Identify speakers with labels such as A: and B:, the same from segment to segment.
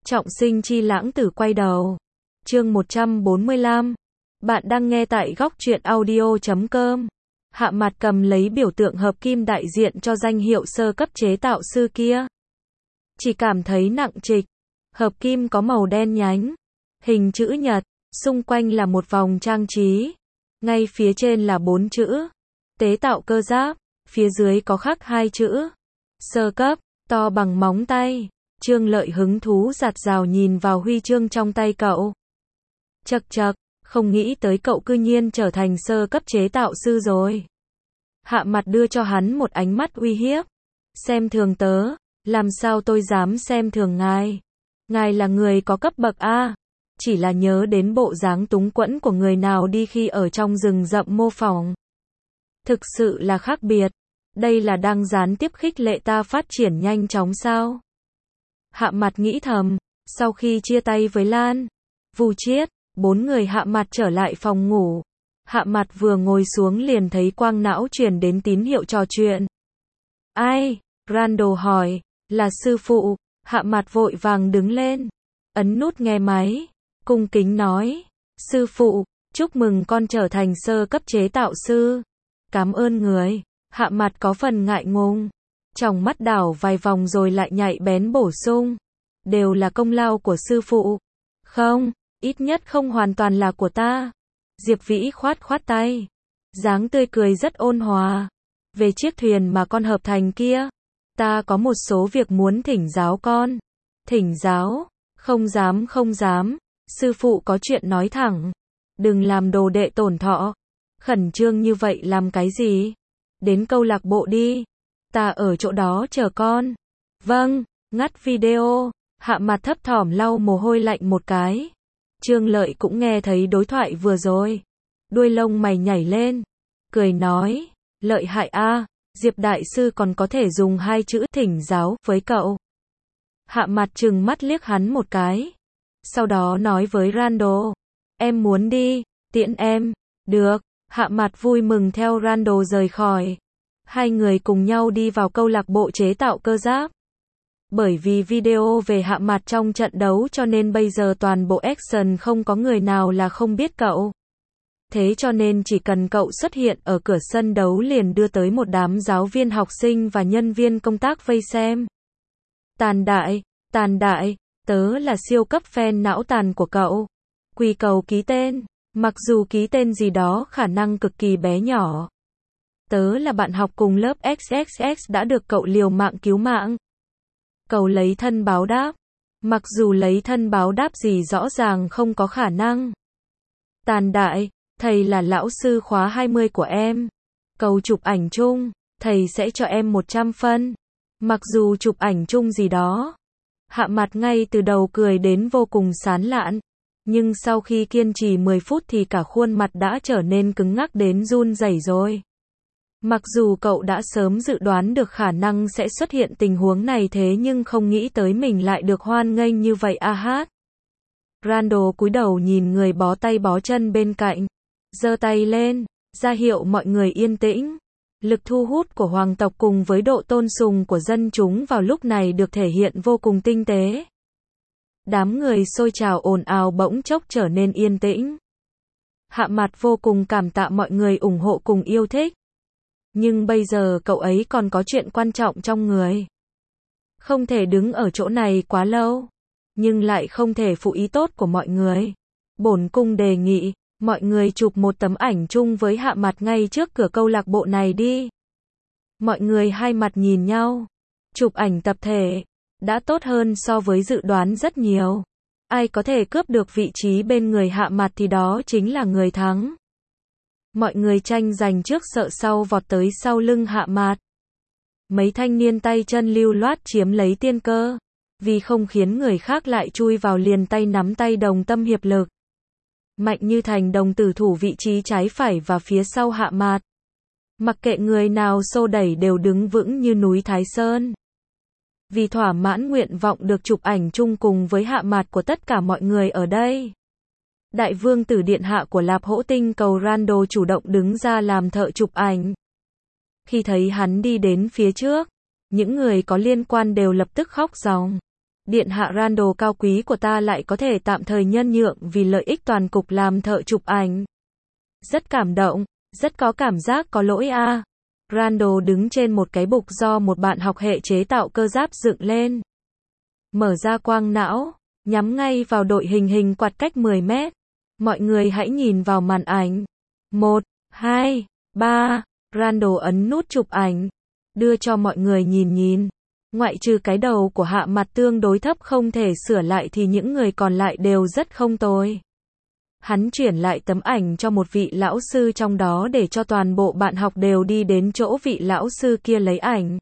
A: Trọng sinh chi lãng tử quay đầu. Chương 145. Bạn đang nghe tại góc truyện audio.com. Hạ Mạt cầm lấy biểu tượng hợp kim đại diện cho danh hiệu sơ cấp chế tạo sư kia. Chỉ cảm thấy nặng trịch. Hợp kim có màu đen nhánh, hình chữ nhật, xung quanh là một vòng trang trí. Ngay phía trên là 4 chữ tế tạo cơ giáp, phía dưới có khắc 2 chữ sơ cấp, to bằng móng tay. Trương Lợi hứng thú dạt dào nhìn vào huy chương trong tay cậu. Chậc chậc, không nghĩ tới cậu cư nhiên trở thành sơ cấp chế tạo sư rồi. Hạ Mặt đưa cho hắn một ánh mắt uy hiếp. Xem thường tớ, làm sao tôi dám xem thường ngài. Ngài là người có cấp bậc A. Chỉ là nhớ đến bộ dáng túng quẫn của người nào đi khi ở trong rừng rậm mô phỏng. Thực sự là khác biệt. Đây là đang gián tiếp khích lệ ta phát triển nhanh chóng sao? Hạ Mặt nghĩ thầm. Sau khi chia tay với Lan, Vu Chiết, 4 người Hạ Mặt trở lại phòng ngủ. Hạ Mặt vừa ngồi xuống liền thấy quang não truyền đến tín hiệu trò chuyện. Ai? Randall hỏi. Là sư phụ. Hạ Mặt vội vàng đứng lên, ấn nút nghe máy, cung kính nói. Sư phụ, chúc mừng con trở thành sơ cấp chế tạo sư. Cảm ơn người. Hạ Mặt có phần ngại ngùng, tròng mắt đảo vài vòng rồi lại nhạy bén bổ sung. Đều là công lao của sư phụ. Không, ít nhất không hoàn toàn là của ta. Diệp Vĩ khoát khoát tay, dáng tươi cười rất ôn hòa. Về chiếc thuyền mà con hợp thành kia, ta có một số việc muốn thỉnh giáo con. Thỉnh giáo? Không dám không dám. Sư phụ có chuyện nói thẳng. Đừng làm đồ đệ tổn thọ. Khẩn trương như vậy làm cái gì? Đến câu lạc bộ đi. Ta ở chỗ đó chờ con. Vâng. Ngắt video. Hạ Mặt thấp thỏm lau mồ hôi lạnh một cái. Trương Lợi cũng nghe thấy đối thoại vừa rồi. Đuôi lông mày nhảy lên, cười nói. Lợi hại a. Diệp đại sư còn có thể dùng 2 chữ thỉnh giáo với cậu. Hạ Mặt trừng mắt liếc hắn một cái. Sau đó nói với Randall. Em muốn đi, tiễn em. Được. Hạ Mặt vui mừng theo Randall rời khỏi. Hai người cùng nhau đi vào câu lạc bộ chế tạo cơ giáp. Bởi vì video về Hạ Mặt trong trận đấu cho nên bây giờ toàn bộ action không có người nào là không biết cậu. Thế cho nên chỉ cần cậu xuất hiện ở cửa sân đấu liền đưa tới một đám giáo viên học sinh và nhân viên công tác vây xem. Tàn đại, tớ là siêu cấp fan não tàn của cậu. Quy cầu ký tên, mặc dù ký tên gì đó khả năng cực kỳ bé nhỏ. Tớ là bạn học cùng lớp XXX đã được cậu liều mạng cứu mạng. Cầu lấy thân báo đáp. Mặc dù lấy thân báo đáp gì rõ ràng không có khả năng. Tàn đại, thầy là lão sư khóa 20 của em. Cầu chụp ảnh chung, thầy sẽ cho em 100 phân. Mặc dù chụp ảnh chung gì đó. Hạ Mặt ngay từ đầu cười đến vô cùng sán lạn. Nhưng sau khi kiên trì 10 phút thì cả khuôn mặt đã trở nên cứng ngắc đến run rẩy rồi. Mặc dù cậu đã sớm dự đoán được khả năng sẽ xuất hiện tình huống này thế nhưng không nghĩ tới mình lại được hoan nghênh như vậy a hát. Randall cúi đầu nhìn người bó tay bó chân bên cạnh. Giơ tay lên, ra hiệu mọi người yên tĩnh. Lực thu hút của hoàng tộc cùng với độ tôn sùng của dân chúng vào lúc này được thể hiện vô cùng tinh tế. Đám người xôi trào ồn ào bỗng chốc trở nên yên tĩnh. Hạ Mặt vô cùng cảm tạ mọi người ủng hộ cùng yêu thích. Nhưng bây giờ cậu ấy còn có chuyện quan trọng trong người. Không thể đứng ở chỗ này quá lâu. Nhưng lại không thể phụ ý tốt của mọi người. Bổn cung đề nghị, mọi người chụp một tấm ảnh chung với Hạ Mặt ngay trước cửa câu lạc bộ này đi. Mọi người hai mặt nhìn nhau. Chụp ảnh tập thể. Đã tốt hơn so với dự đoán rất nhiều. Ai có thể cướp được vị trí bên người Hạ Mặt thì đó chính là người thắng. Mọi người tranh giành trước sợ sau vọt tới sau lưng Hạ Mặt. Mấy thanh niên tay chân lưu loát chiếm lấy tiên cơ. Vì không khiến người khác lại chui vào liền tay nắm tay đồng tâm hiệp lực. Mạnh như thành đồng tử thủ vị trí trái phải và phía sau Hạ Mặt. Mặc kệ người nào xô đẩy đều đứng vững như núi Thái Sơn. Vì thỏa mãn nguyện vọng được chụp ảnh chung cùng với Hạ Mặt của tất cả mọi người ở đây. Đại vương tử điện hạ của Lạp Hỗ Tinh cầu Randall chủ động đứng ra làm thợ chụp ảnh. Khi thấy hắn đi đến phía trước, những người có liên quan đều lập tức khóc ròng. Điện hạ Randall cao quý của ta lại có thể tạm thời nhân nhượng vì lợi ích toàn cục làm thợ chụp ảnh. Rất cảm động, rất có cảm giác có lỗi a. Randall đứng trên một cái bục do một bạn học hệ chế tạo cơ giáp dựng lên. Mở ra quang não, nhắm ngay vào đội hình quạt cách 10 mét. Mọi người hãy nhìn vào màn ảnh. 1, 2, 3, Randall ấn nút chụp ảnh. Đưa cho mọi người nhìn. Ngoại trừ cái đầu của Hạ Mặt tương đối thấp không thể sửa lại thì những người còn lại đều rất không tồi. Hắn chuyển lại tấm ảnh cho một vị lão sư trong đó để cho toàn bộ bạn học đều đi đến chỗ vị lão sư kia lấy ảnh.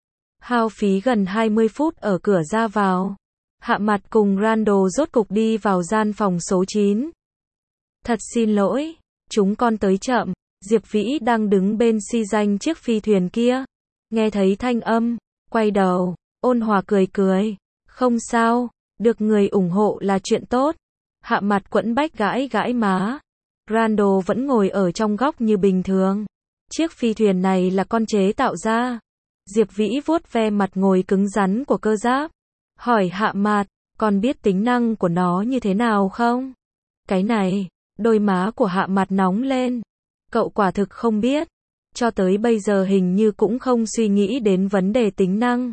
A: Hao phí gần 20 phút ở cửa ra vào. Hạ Mặt cùng Randall rốt cục đi vào gian phòng số 9. Thật xin lỗi, chúng con tới chậm. Diệp Vĩ đang đứng bên xi danh chiếc phi thuyền kia. Nghe thấy thanh âm, quay đầu, ôn hòa cười. Không sao, được người ủng hộ là chuyện tốt. Hạ Mặt quẫn bách gãi má. Randall vẫn ngồi ở trong góc như bình thường. Chiếc phi thuyền này là con chế tạo ra. Diệp Vĩ vuốt ve mặt ngồi cứng rắn của cơ giáp. Hỏi Hạ Mặt, con biết tính năng của nó như thế nào không? Cái này, đôi má của Hạ Mặt nóng lên. Cậu quả thực không biết. Cho tới bây giờ hình như cũng không suy nghĩ đến vấn đề tính năng.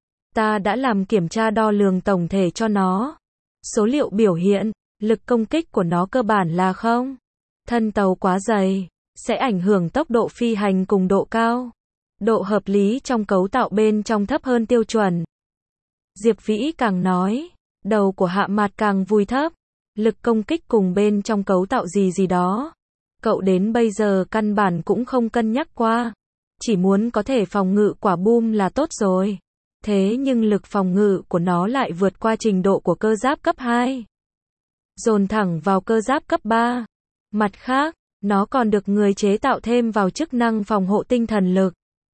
A: Ta đã làm kiểm tra đo lường tổng thể cho nó. Số liệu biểu hiện, lực công kích của nó cơ bản là không. Thân tàu quá dày, sẽ ảnh hưởng tốc độ phi hành cùng độ cao. Độ hợp lý trong cấu tạo bên trong thấp hơn tiêu chuẩn. Diệp Vĩ càng nói, đầu của Hạ Mặt càng vùi thấp. Lực công kích cùng bên trong cấu tạo gì đó. Cậu đến bây giờ căn bản cũng không cân nhắc qua. Chỉ muốn có thể phòng ngự quả boom là tốt rồi. Thế nhưng lực phòng ngự của nó lại vượt qua trình độ của cơ giáp cấp 2. Dồn thẳng vào cơ giáp cấp 3. Mặt khác, nó còn được người chế tạo thêm vào chức năng phòng hộ tinh thần lực.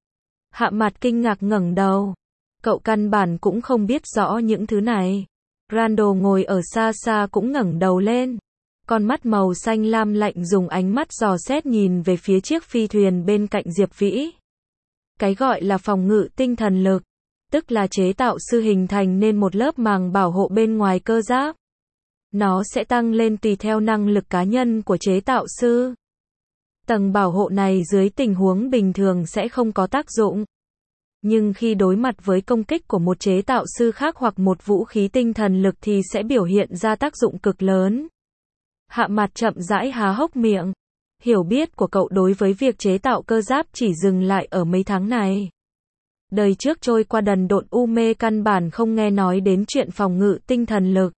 A: Hạ Mặt kinh ngạc ngẩng đầu. Cậu căn bản cũng không biết rõ những thứ này. Randall ngồi ở xa cũng ngẩng đầu lên. Con mắt màu xanh lam lạnh dùng ánh mắt dò xét nhìn về phía chiếc phi thuyền bên cạnh Diệp Vĩ. Cái gọi là phòng ngự tinh thần lực, tức là chế tạo sư hình thành nên một lớp màng bảo hộ bên ngoài cơ giáp. Nó sẽ tăng lên tùy theo năng lực cá nhân của chế tạo sư. Tầng bảo hộ này dưới tình huống bình thường sẽ không có tác dụng. Nhưng khi đối mặt với công kích của một chế tạo sư khác hoặc một vũ khí tinh thần lực thì sẽ biểu hiện ra tác dụng cực lớn. Hạ Mặt chậm rãi há hốc miệng. Hiểu biết của cậu đối với việc chế tạo cơ giáp chỉ dừng lại ở mấy tháng này. Đời trước trôi qua đần độn u mê căn bản không nghe nói đến chuyện phòng ngự tinh thần lực.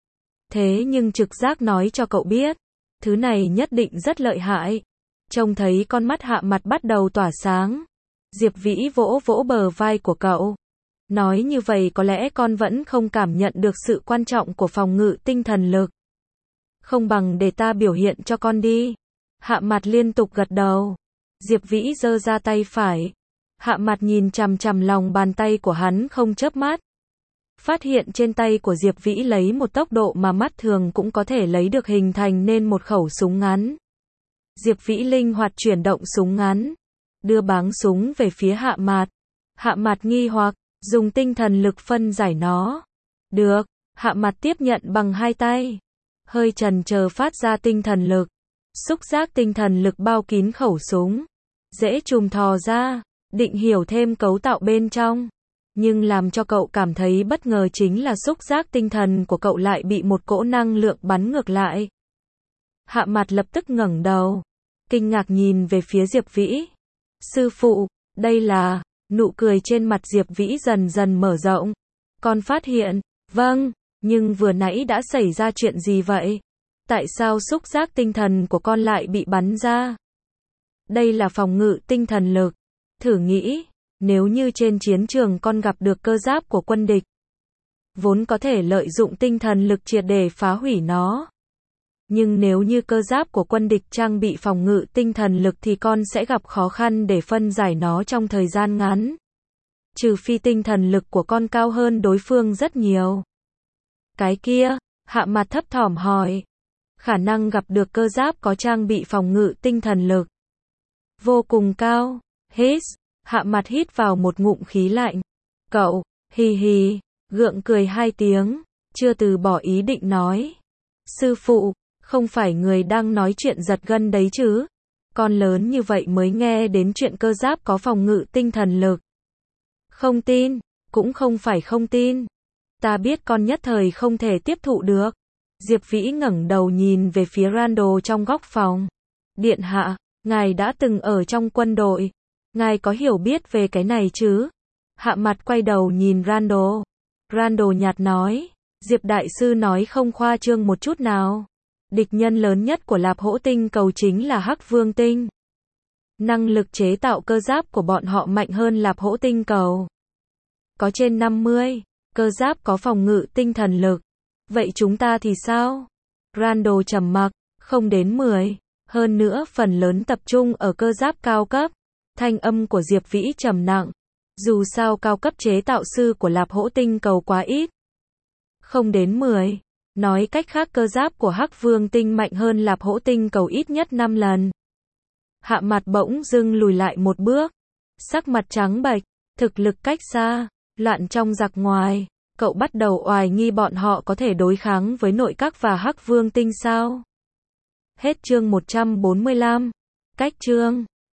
A: Thế nhưng trực giác nói cho cậu biết, thứ này nhất định rất lợi hại. Trông thấy con mắt Hạ Mặt bắt đầu tỏa sáng. Diệp Vĩ vỗ bờ vai của cậu. Nói như vậy có lẽ con vẫn không cảm nhận được sự quan trọng của phòng ngự tinh thần lực. Không bằng để ta biểu hiện cho con đi. Hạ Mặt liên tục gật đầu. Diệp Vĩ giơ ra tay phải. Hạ Mặt nhìn chằm lòng bàn tay của hắn không chớp mắt. Phát hiện trên tay của Diệp Vĩ lấy một tốc độ mà mắt thường cũng có thể lấy được hình thành nên một khẩu súng ngắn. Diệp Vĩ linh hoạt chuyển động súng ngắn. Đưa báng súng về phía Hạ Mặt. Hạ Mặt nghi hoặc, dùng tinh thần lực phân giải nó. Được, Hạ Mặt tiếp nhận bằng hai tay. Hơi chần chờ phát ra tinh thần lực. Xúc giác tinh thần lực bao kín khẩu súng. Dễ chùm thò ra, định hiểu thêm cấu tạo bên trong. Nhưng làm cho cậu cảm thấy bất ngờ chính là xúc giác tinh thần của cậu lại bị một cỗ năng lượng bắn ngược lại. Hạ Mặt lập tức ngẩng đầu. Kinh ngạc nhìn về phía Diệp Vĩ. Sư phụ, đây là... Nụ cười trên mặt Diệp Vĩ dần mở rộng. Con phát hiện, vâng, nhưng vừa nãy đã xảy ra chuyện gì vậy? Tại sao xúc giác tinh thần của con lại bị bắn ra? Đây là phòng ngự tinh thần lực. Thử nghĩ, nếu như trên chiến trường con gặp được cơ giáp của quân địch, vốn có thể lợi dụng tinh thần lực triệt để phá hủy nó. Nhưng nếu như cơ giáp của quân địch trang bị phòng ngự tinh thần lực thì con sẽ gặp khó khăn để phân giải nó trong thời gian ngắn. Trừ phi tinh thần lực của con cao hơn đối phương rất nhiều. Cái kia, Hạ Mặt thấp thỏm hỏi. Khả năng gặp được cơ giáp có trang bị phòng ngự tinh thần lực vô cùng cao. Hít, Hạ Mặt hít vào một ngụm khí lạnh. Cậu, hì, gượng cười hai tiếng, chưa từ bỏ ý định nói. Sư phụ, không phải người đang nói chuyện giật gân đấy chứ? Con lớn như vậy mới nghe đến chuyện cơ giáp có phòng ngự tinh thần lực. Không tin, cũng không phải không tin. Ta biết con nhất thời không thể tiếp thụ được. Diệp Vĩ ngẩng đầu nhìn về phía Randall trong góc phòng. Điện hạ, ngài đã từng ở trong quân đội. Ngài có hiểu biết về cái này chứ? Hạ Mặt quay đầu nhìn Randall. Randall nhạt nói, Diệp đại sư nói không khoa trương một chút nào. Địch nhân lớn nhất của Lạp Hỗ Tinh Cầu chính là Hắc Vương Tinh. Năng lực chế tạo cơ giáp của bọn họ mạnh hơn Lạp Hỗ Tinh Cầu. Có trên 50, cơ giáp có phòng ngự tinh thần lực. Vậy chúng ta thì sao? Randall trầm mặc, không đến 10. Hơn nữa phần lớn tập trung ở cơ giáp cao cấp. Thanh âm của Diệp Vĩ trầm nặng. Dù sao cao cấp chế tạo sư của Lạp Hỗ Tinh Cầu quá ít. Không đến 10. Nói cách khác cơ giáp của Hắc Vương Tinh mạnh hơn Lạp Hỗ Tinh Cầu ít nhất 5 lần. Hạ Mặt bỗng dưng lùi lại một bước. Sắc mặt trắng bệch, thực lực cách xa, loạn trong giặc ngoài. Cậu bắt đầu oài nghi bọn họ có thể đối kháng với nội các và Hắc Vương Tinh sao? Hết chương 145. Cách chương